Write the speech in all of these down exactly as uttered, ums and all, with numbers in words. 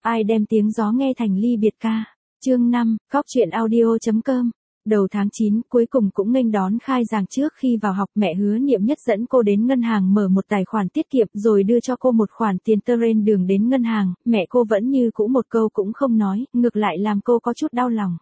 Ai đem tiếng gió nghe thành ly biệt ca. Chương năm, góc truyện audio chấm com. Đầu tháng chín, cuối cùng cũng nghênh đón khai giảng. Trước khi vào học, mẹ Hứa Niệm Nhất dẫn cô đến ngân hàng mở một tài khoản tiết kiệm rồi đưa cho cô một khoản tiền tơ trên đường đến ngân hàng. Mẹ cô vẫn như cũ một câu cũng không nói, ngược lại làm cô có chút đau lòng.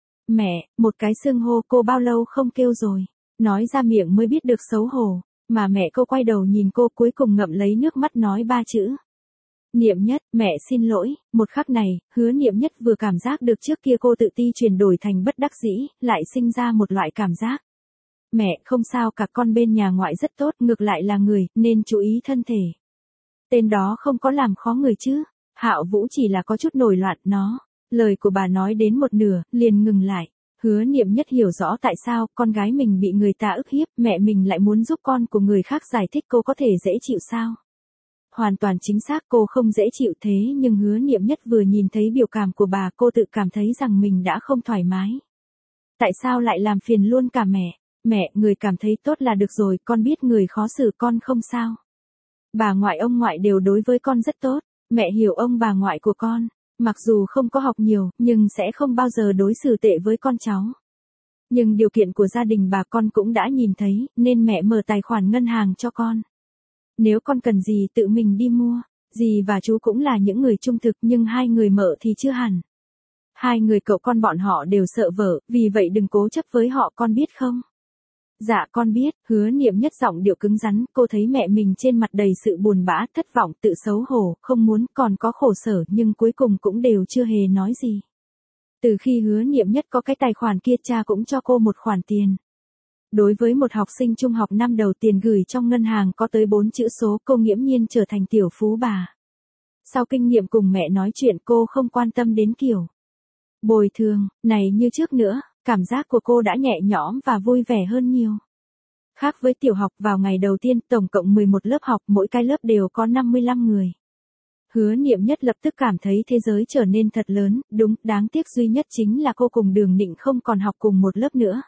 Mẹ, một cái xưng hô cô bao lâu không kêu rồi. Nói ra miệng mới biết được xấu hổ. Mà mẹ cô quay đầu nhìn cô, cuối cùng ngậm lấy nước mắt nói ba chữ. Niệm Nhất, mẹ xin lỗi. Một khắc này, Hứa Niệm Nhất vừa cảm giác được trước kia cô tự ti chuyển đổi thành bất đắc dĩ, lại sinh ra một loại cảm giác. Mẹ, không sao cả, con bên nhà ngoại rất tốt, ngược lại là người, nên chú ý thân thể. Tên đó không có làm khó người chứ. Hạo Vũ chỉ là có chút nổi loạn nó. Lời của bà nói đến một nửa, liền ngừng lại. Hứa Niệm Nhất hiểu rõ tại sao con gái mình bị người ta ức hiếp, mẹ mình lại muốn giúp con của người khác giải thích, cô có thể dễ chịu sao? Hoàn toàn chính xác, cô không dễ chịu, thế nhưng Hứa Niệm Nhất vừa nhìn thấy biểu cảm của bà, cô tự cảm thấy rằng mình đã không thoải mái. Tại sao lại làm phiền luôn cả mẹ? Mẹ, người cảm thấy tốt là được rồi, con biết người khó xử con không sao. Bà ngoại ông ngoại đều đối với con rất tốt, mẹ hiểu ông bà ngoại của con. Mặc dù không có học nhiều, nhưng sẽ không bao giờ đối xử tệ với con cháu. Nhưng điều kiện của gia đình bà con cũng đã nhìn thấy, nên mẹ mở tài khoản ngân hàng cho con. Nếu con cần gì tự mình đi mua, dì và chú cũng là những người trung thực, nhưng hai người mợ thì chưa hẳn. Hai người cậu con bọn họ đều sợ vợ, vì vậy đừng cố chấp với họ, con biết không? Dạ con biết. Hứa Niệm Nhất giọng điệu cứng rắn, cô thấy mẹ mình trên mặt đầy sự buồn bã, thất vọng, tự xấu hổ, không muốn, còn có khổ sở, nhưng cuối cùng cũng đều chưa hề nói gì. Từ khi Hứa Niệm Nhất có cái tài khoản kia, cha cũng cho cô một khoản tiền. Đối với một học sinh trung học năm đầu, tiền gửi trong ngân hàng có tới bốn chữ số, cô nghiễm nhiên trở thành tiểu phú bà. Sau kinh nghiệm cùng mẹ nói chuyện, cô không quan tâm đến kiểu bồi thường này như trước nữa. Cảm giác của cô đã nhẹ nhõm và vui vẻ hơn nhiều. Khác với tiểu học, vào ngày đầu tiên, tổng cộng mười một lớp học, mỗi cái lớp đều có năm mươi lăm người. Hứa Niệm Nhất lập tức cảm thấy thế giới trở nên thật lớn, đúng, đáng tiếc duy nhất chính là cô cùng Đường Nịnh không còn học cùng một lớp nữa.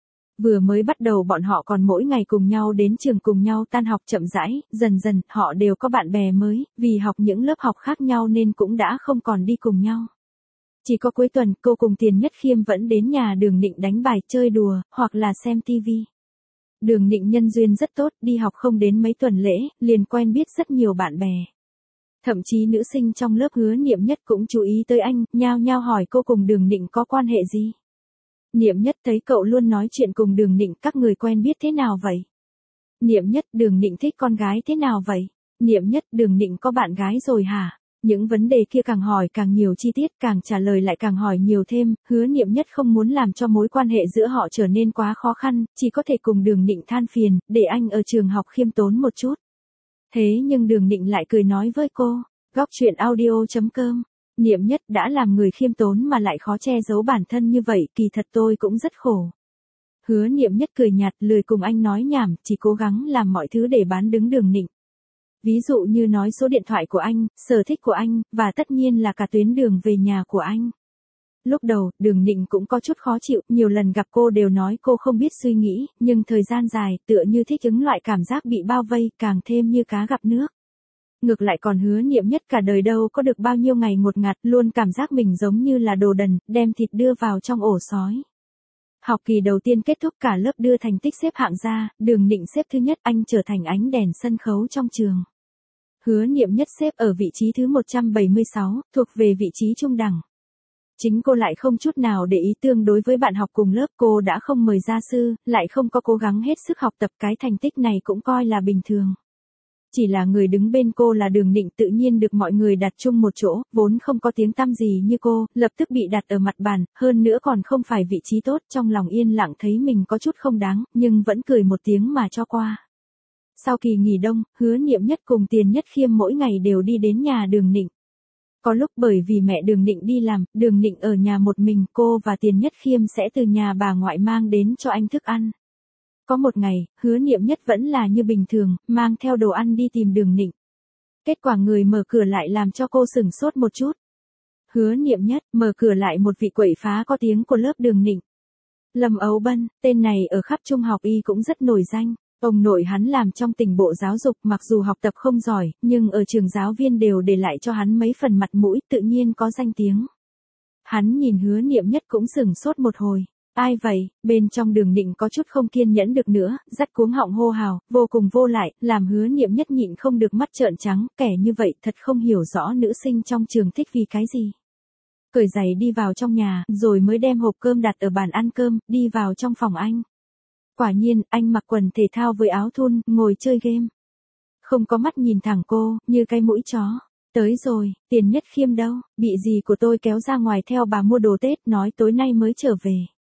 Vừa mới bắt đầu bọn họ còn mỗi ngày cùng nhau đến trường, cùng nhau tan học, chậm rãi, dần dần, họ đều có bạn bè mới, vì học những lớp học khác nhau nên cũng đã không còn đi cùng nhau. Chỉ có cuối tuần, cô cùng Tiền Nhất Khiêm vẫn đến nhà Đường Nịnh đánh bài, chơi đùa, hoặc là xem tivi. Đường Nịnh nhân duyên rất tốt, đi học không đến mấy tuần lễ, liền quen biết rất nhiều bạn bè. Thậm chí nữ sinh trong lớp Hứa Niệm Nhất cũng chú ý tới anh, nhao nhao hỏi cô cùng Đường Nịnh có quan hệ gì. Niệm Nhất thấy cậu luôn nói chuyện cùng Đường Nịnh, các người quen biết thế nào vậy? Niệm Nhất, Đường Nịnh thích con gái thế nào vậy? Niệm Nhất, Đường Nịnh có bạn gái rồi hả? Những vấn đề kia càng hỏi càng nhiều chi tiết, càng trả lời lại càng hỏi nhiều thêm. Hứa Niệm Nhất không muốn làm cho mối quan hệ giữa họ trở nên quá khó khăn, chỉ có thể cùng Đường Nịnh than phiền, để anh ở trường học khiêm tốn một chút. Thế nhưng Đường Nịnh lại cười nói với cô, góc truyện audio chấm com. Niệm Nhất, đã làm người khiêm tốn mà lại khó che giấu bản thân như vậy, kỳ thật tôi cũng rất khổ. Hứa Niệm Nhất cười nhạt, lười cùng anh nói nhảm, chỉ cố gắng làm mọi thứ để bán đứng Đường Nịnh. Ví dụ như nói số điện thoại của anh, sở thích của anh, và tất nhiên là cả tuyến đường về nhà của anh. Lúc đầu, Đường Nịnh cũng có chút khó chịu, nhiều lần gặp cô đều nói cô không biết suy nghĩ, nhưng thời gian dài, tựa như thích ứng loại cảm giác bị bao vây, càng thêm như cá gặp nước. Ngược lại còn Hứa Niệm Nhất cả đời đâu có được bao nhiêu ngày ngột ngạt, luôn cảm giác mình giống như là đồ đần, đem thịt đưa vào trong ổ sói. Học kỳ đầu tiên kết thúc, cả lớp đưa thành tích xếp hạng ra, Đường Nịnh xếp thứ nhất, anh trở thành ánh đèn sân khấu trong trường. Hứa Niệm Nhất xếp ở vị trí thứ một trăm bảy mươi sáu, thuộc về vị trí trung đẳng. Chính cô lại không chút nào để ý, tương đối với bạn học cùng lớp, cô đã không mời gia sư, lại không có cố gắng hết sức học tập, cái thành tích này cũng coi là bình thường. Chỉ là người đứng bên cô là Đường Nịnh tự nhiên được mọi người đặt chung một chỗ, vốn không có tiếng tăm gì như cô, lập tức bị đặt ở mặt bàn, hơn nữa còn không phải vị trí tốt, trong lòng yên lặng thấy mình có chút không đáng, nhưng vẫn cười một tiếng mà cho qua. Sau kỳ nghỉ đông, Hứa Niệm Nhất cùng Tiền Nhất Khiêm mỗi ngày đều đi đến nhà Đường Nịnh. Có lúc bởi vì mẹ Đường Nịnh đi làm, Đường Nịnh ở nhà một mình, cô và Tiền Nhất Khiêm sẽ từ nhà bà ngoại mang đến cho anh thức ăn. Có một ngày, Hứa Niệm Nhất vẫn là như bình thường, mang theo đồ ăn đi tìm Đường Nịnh. Kết quả người mở cửa lại làm cho cô sửng sốt một chút. Hứa Niệm Nhất, mở cửa lại một vị quậy phá có tiếng của lớp Đường Nịnh. Lâm Ấu Bân, tên này ở khắp trung học y cũng rất nổi danh. Ông nội hắn làm trong tỉnh bộ giáo dục, mặc dù học tập không giỏi, nhưng ở trường giáo viên đều để lại cho hắn mấy phần mặt mũi, tự nhiên có danh tiếng. Hắn nhìn Hứa Niệm Nhất cũng sửng sốt một hồi. Ai vậy? Bên trong Đường Định có chút không kiên nhẫn được nữa, dắt cuống họng hô hào, vô cùng vô lại, làm Hứa Niệm Nhất nhịn không được mắt trợn trắng, kẻ như vậy thật không hiểu rõ nữ sinh trong trường thích vì cái gì. Cởi giày đi vào trong nhà, rồi mới đem hộp cơm đặt ở bàn ăn cơm, đi vào trong phòng anh. Quả nhiên, anh mặc quần thể thao với áo thun, ngồi chơi game. Không có mắt nhìn thẳng cô, như cái mũi chó. Tới rồi, Tiền Nhất Khiêm đâu, bị dì của tôi kéo ra ngoài theo bà mua đồ Tết, nói tối nay mới trở về.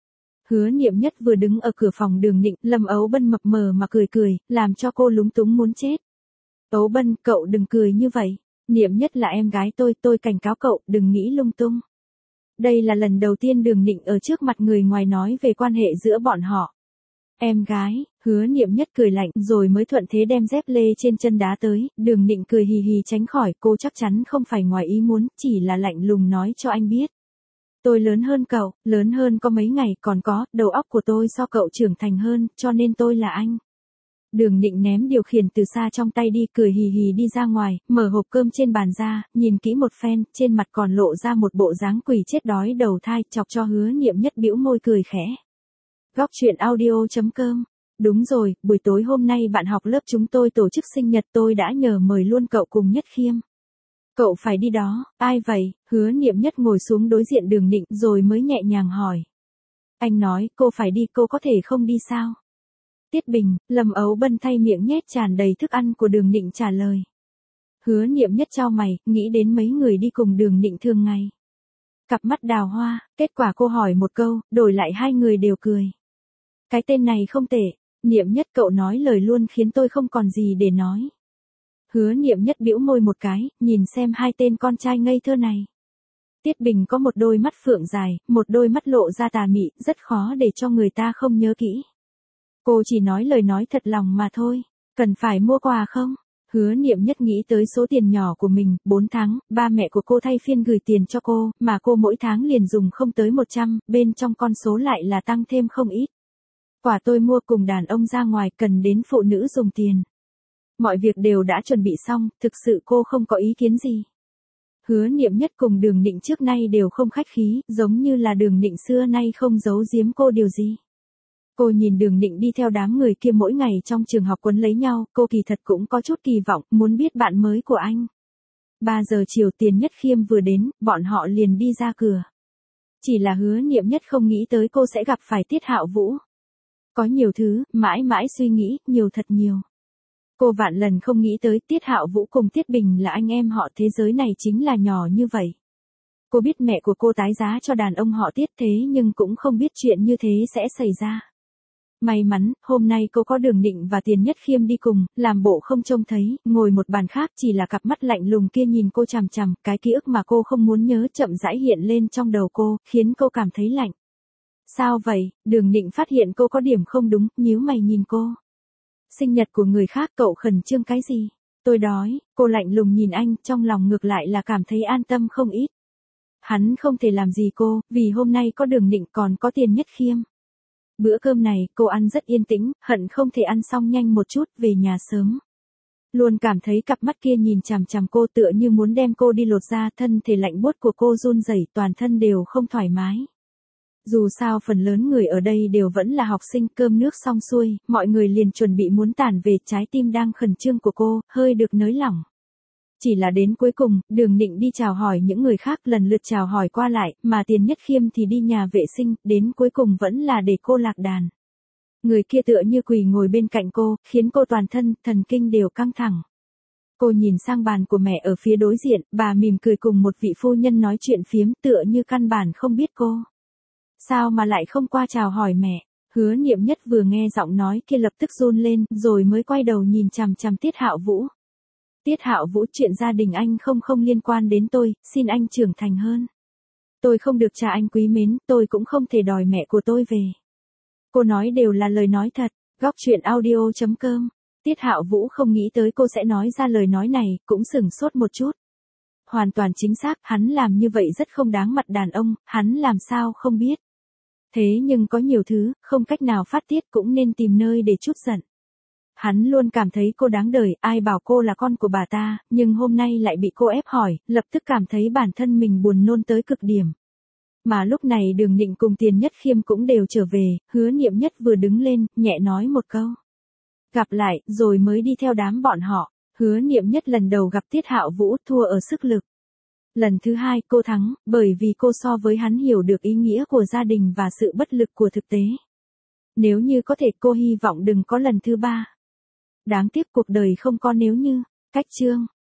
Hứa Niệm Nhất vừa đứng ở cửa phòng Đường Định, Lâm Ấu Bân mập mờ mà cười cười, làm cho cô lúng túng muốn chết. Ấu Bân, cậu đừng cười như vậy. Niệm Nhất là em gái tôi, tôi cảnh cáo cậu, đừng nghĩ lung tung. Đây là lần đầu tiên Đường Định ở trước mặt người ngoài nói về quan hệ giữa bọn họ. Em gái, Hứa Niệm Nhất cười lạnh rồi mới thuận thế đem dép lê trên chân đá tới, Đường Định cười hì hì tránh khỏi, cô chắc chắn không phải ngoài ý muốn, chỉ là lạnh lùng nói cho anh biết. Tôi lớn hơn cậu, lớn hơn có mấy ngày, còn có, đầu óc của tôi so cậu trưởng thành hơn, cho nên tôi là anh. Đường Định ném điều khiển từ xa trong tay đi, cười hì hì đi ra ngoài, mở hộp cơm trên bàn ra, nhìn kỹ một phen, trên mặt còn lộ ra một bộ dáng quỷ chết đói đầu thai, chọc cho Hứa Niệm Nhất bĩu môi cười khẽ. Góc truyện audio chấm com. Đúng rồi, buổi tối hôm nay bạn học lớp chúng tôi tổ chức sinh nhật, tôi đã nhờ mời luôn cậu cùng Nhất Khiêm. Cậu phải đi đó, ai vậy? Hứa Niệm Nhất ngồi xuống đối diện Đường Định rồi mới nhẹ nhàng hỏi. Anh nói, cô phải đi, cô có thể không đi sao? Tiết Bình, Lâm Ấu Bân thay miệng nhét tràn đầy thức ăn của Đường Định trả lời. Hứa Niệm Nhất chau mày, nghĩ đến mấy người đi cùng Đường Định thường ngày. Cặp mắt đào hoa, kết quả cô hỏi một câu, đổi lại hai người đều cười. Cái tên này không tệ, Niệm Nhất cậu nói lời luôn khiến tôi không còn gì để nói. Hứa Niệm Nhất bĩu môi một cái, nhìn xem hai tên con trai ngây thơ này. Tiết Bình có một đôi mắt phượng dài, một đôi mắt lộ ra tà mị, rất khó để cho người ta không nhớ kỹ. Cô chỉ nói lời nói thật lòng mà thôi, cần phải mua quà không? Hứa Niệm Nhất nghĩ tới số tiền nhỏ của mình, bốn tháng, ba mẹ của cô thay phiên gửi tiền cho cô, mà cô mỗi tháng liền dùng không tới một trăm, bên trong con số lại là tăng thêm không ít. Quả tôi mua cùng đàn ông ra ngoài cần đến phụ nữ dùng tiền. Mọi việc đều đã chuẩn bị xong, thực sự cô không có ý kiến gì. Hứa Niệm Nhất cùng Đường Định trước nay đều không khách khí, giống như là Đường Định xưa nay không giấu giếm cô điều gì. Cô nhìn Đường Định đi theo đám người kia mỗi ngày trong trường học quấn lấy nhau, cô kỳ thật cũng có chút kỳ vọng, muốn biết bạn mới của anh. ba giờ chiều Tiền Nhất Khiêm vừa đến, bọn họ liền đi ra cửa. Chỉ là Hứa Niệm Nhất không nghĩ tới cô sẽ gặp phải Tiết Hạo Vũ. Có nhiều thứ, mãi mãi suy nghĩ, nhiều thật nhiều. Cô vạn lần không nghĩ tới Tiết Hạo Vũ cùng Tiết Bình là anh em họ, thế giới này chính là nhỏ như vậy. Cô biết mẹ của cô tái giá cho đàn ông họ Tiết thế nhưng cũng không biết chuyện như thế sẽ xảy ra. May mắn, hôm nay cô có Đường Định và Tiền Nhất Khiêm đi cùng, làm bộ không trông thấy, ngồi một bàn khác chỉ là cặp mắt lạnh lùng kia nhìn cô chằm chằm, cái ký ức mà cô không muốn nhớ chậm rãi hiện lên trong đầu cô, khiến cô cảm thấy lạnh. Sao vậy? Đường Định phát hiện cô có điểm không đúng, nhíu mày nhìn cô. Sinh nhật của người khác cậu khẩn trương cái gì? Tôi đói, cô lạnh lùng nhìn anh, trong lòng ngược lại là cảm thấy an tâm không ít. Hắn không thể làm gì cô, vì hôm nay có Đường Định còn có Tiền Nhất Khiêm. Bữa cơm này, cô ăn rất yên tĩnh, hận không thể ăn xong nhanh một chút, về nhà sớm. Luôn cảm thấy cặp mắt kia nhìn chằm chằm cô tựa như muốn đem cô đi lột da, thân thể lạnh buốt của cô run rẩy, toàn thân đều không thoải mái. Dù sao phần lớn người ở đây đều vẫn là học sinh, cơm nước xong xuôi, mọi người liền chuẩn bị muốn tản về, trái tim đang khẩn trương của cô, hơi được nới lỏng. Chỉ là đến cuối cùng, Đường Định đi chào hỏi những người khác lần lượt chào hỏi qua lại, mà Tiền Nhất Khiêm thì đi nhà vệ sinh, đến cuối cùng vẫn là để cô lạc đàn. Người kia tựa như quỳ ngồi bên cạnh cô, khiến cô toàn thân, thần kinh đều căng thẳng. Cô nhìn sang bàn của mẹ ở phía đối diện, bà mỉm cười cùng một vị phu nhân nói chuyện phiếm tựa như căn bản không biết cô. Sao mà lại không qua chào hỏi mẹ? Hứa Niệm Nhất vừa nghe giọng nói kia lập tức run lên, rồi mới quay đầu nhìn chằm chằm Tiết Hạo Vũ. Tiết Hạo Vũ, chuyện gia đình anh không không liên quan đến tôi, xin anh trưởng thành hơn. Tôi không được cha anh quý mến, tôi cũng không thể đòi mẹ của tôi về. Cô nói đều là lời nói thật. Góc truyện audio chấm com. Tiết Hạo Vũ không nghĩ tới cô sẽ nói ra lời nói này, cũng sửng sốt một chút. Hoàn toàn chính xác, hắn làm như vậy rất không đáng mặt đàn ông, hắn làm sao không biết. Thế nhưng có nhiều thứ, không cách nào phát tiết cũng nên tìm nơi để trút giận. Hắn luôn cảm thấy cô đáng đời, ai bảo cô là con của bà ta, nhưng hôm nay lại bị cô ép hỏi, lập tức cảm thấy bản thân mình buồn nôn tới cực điểm. Mà lúc này Đường Nịnh cùng Tiền Nhất Khiêm cũng đều trở về, Hứa Niệm Nhất vừa đứng lên, nhẹ nói một câu. Gặp lại, rồi mới đi theo đám bọn họ. Hứa Niệm Nhất lần đầu gặp Tiết Hạo Vũ, thua ở sức lực. Lần thứ hai cô thắng, bởi vì cô so với hắn hiểu được ý nghĩa của gia đình và sự bất lực của thực tế. Nếu như có thể cô hy vọng đừng có lần thứ ba. Đáng tiếc cuộc đời không có nếu như. Cách chương.